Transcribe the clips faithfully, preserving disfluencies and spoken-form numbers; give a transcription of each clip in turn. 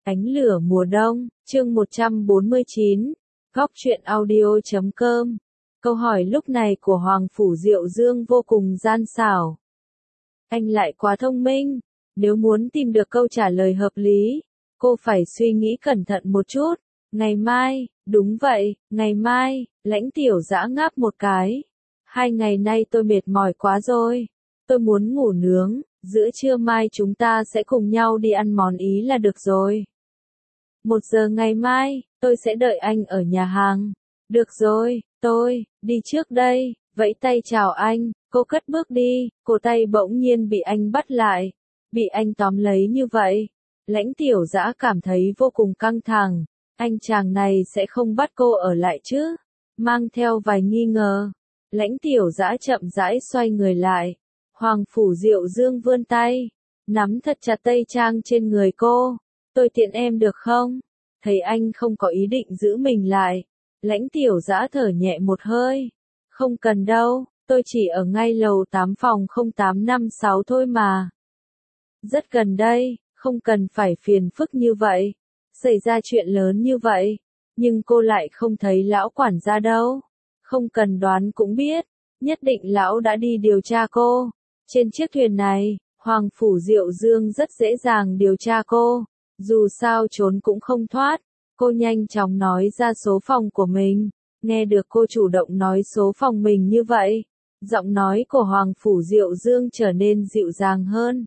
Ánh lửa mùa đông, chương một trăm bốn mươi chín, góc truyện audio chấm com. Câu hỏi lúc này của Hoàng Phủ Diệu Dương vô cùng gian xảo. Anh lại quá thông minh, nếu muốn tìm được câu trả lời hợp lý, cô phải suy nghĩ cẩn thận một chút. Ngày mai, đúng vậy, ngày mai, Lãnh Tiểu Dã ngáp một cái. Hai ngày nay tôi mệt mỏi quá rồi, tôi muốn ngủ nướng, giữa trưa mai chúng ta sẽ cùng nhau đi ăn món Ý là được rồi. Một giờ ngày mai, tôi sẽ đợi anh ở nhà hàng. Được rồi, tôi, đi trước đây, vẫy tay chào anh, cô cất bước đi, cổ tay bỗng nhiên bị anh bắt lại. Bị anh tóm lấy như vậy, Lãnh Tiểu Dã cảm thấy vô cùng căng thẳng, anh chàng này sẽ không bắt cô ở lại chứ? Mang theo vài nghi ngờ, Lãnh Tiểu Dã chậm rãi xoay người lại. Hoàng Phủ Diệu Dương vươn tay, nắm thật chặt tây trang trên người cô. Tôi tiện em được không? Thấy anh không có ý định giữ mình lại, Lãnh Tiểu Dã thở nhẹ một hơi. Không cần đâu, tôi chỉ ở ngay lầu tám phòng không tám năm sáu thôi mà. Rất gần đây, không cần phải phiền phức như vậy. Xảy ra chuyện lớn như vậy, nhưng cô lại không thấy lão quản gia đâu. Không cần đoán cũng biết, nhất định lão đã đi điều tra cô. Trên chiếc thuyền này, Hoàng Phủ Diệu Dương rất dễ dàng điều tra cô. Dù sao trốn cũng không thoát, cô nhanh chóng nói ra số phòng của mình. Nghe được cô chủ động nói số phòng mình như vậy, giọng nói của Hoàng Phủ Diệu Dương trở nên dịu dàng hơn.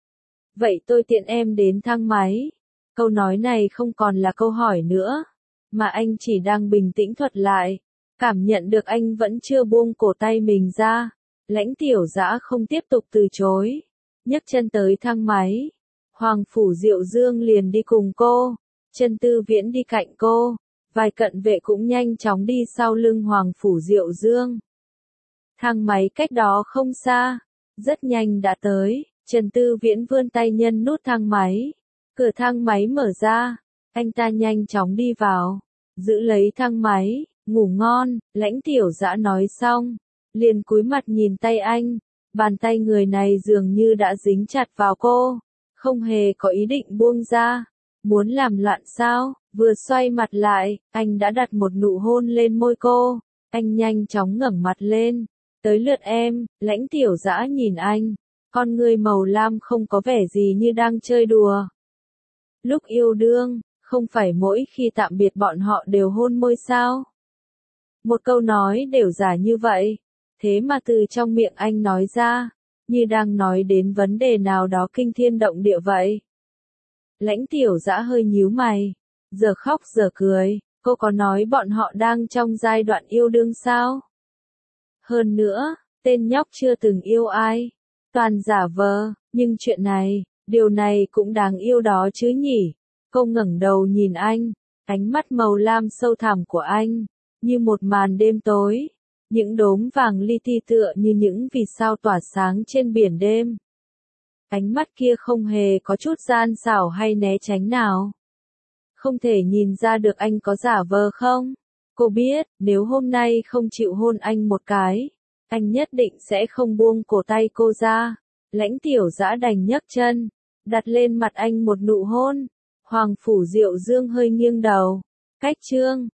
Vậy tôi tiện em đến thang máy. Câu nói này không còn là câu hỏi nữa, mà anh chỉ đang bình tĩnh thuật lại. Cảm nhận được anh vẫn chưa buông cổ tay mình ra, Lãnh Tiểu Dã không tiếp tục từ chối, nhấc chân tới thang máy. Hoàng Phủ Diệu Dương liền đi cùng cô, Trần Tư Viễn đi cạnh cô, vài cận vệ cũng nhanh chóng đi sau lưng Hoàng Phủ Diệu Dương. Thang máy cách đó không xa, rất nhanh đã tới, Trần Tư Viễn vươn tay nhân nút thang máy. Cửa thang máy mở ra, anh ta nhanh chóng đi vào, giữ lấy thang máy, ngủ ngon, Lãnh Tiểu Dã nói xong, liền cúi mặt nhìn tay anh, bàn tay người này dường như đã dính chặt vào cô, không hề có ý định buông ra, muốn làm loạn sao? Vừa xoay mặt lại, anh đã đặt một nụ hôn lên môi cô, anh nhanh chóng ngẩng mặt lên, tới lượt em. Lãnh Tiểu Dã nhìn anh, con người màu lam không có vẻ gì như đang chơi đùa. Lúc yêu đương, không phải mỗi khi tạm biệt bọn họ đều hôn môi sao? Một câu nói đều giả như vậy, thế mà từ trong miệng anh nói ra, như đang nói đến vấn đề nào đó kinh thiên động địa vậy. Lãnh Tiểu Dã hơi nhíu mày, giờ khóc giờ cười, cô có nói bọn họ đang trong giai đoạn yêu đương sao? Hơn nữa, tên nhóc chưa từng yêu ai, toàn giả vờ, nhưng chuyện này, điều này cũng đáng yêu đó chứ nhỉ? Cô ngẩng đầu nhìn anh, ánh mắt màu lam sâu thẳm của anh, như một màn đêm tối, những đốm vàng li ti tựa như những vì sao tỏa sáng trên biển đêm. Ánh mắt kia không hề có chút gian xảo hay né tránh nào. Không thể nhìn ra được anh có giả vờ không? Cô biết, nếu hôm nay không chịu hôn anh một cái, anh nhất định sẽ không buông cổ tay cô ra. Lãnh Tiểu Dã đành nhấc chân, đặt lên mặt anh một nụ hôn. Hoàng Phủ Diệu Dương hơi nghiêng đầu. Cách chương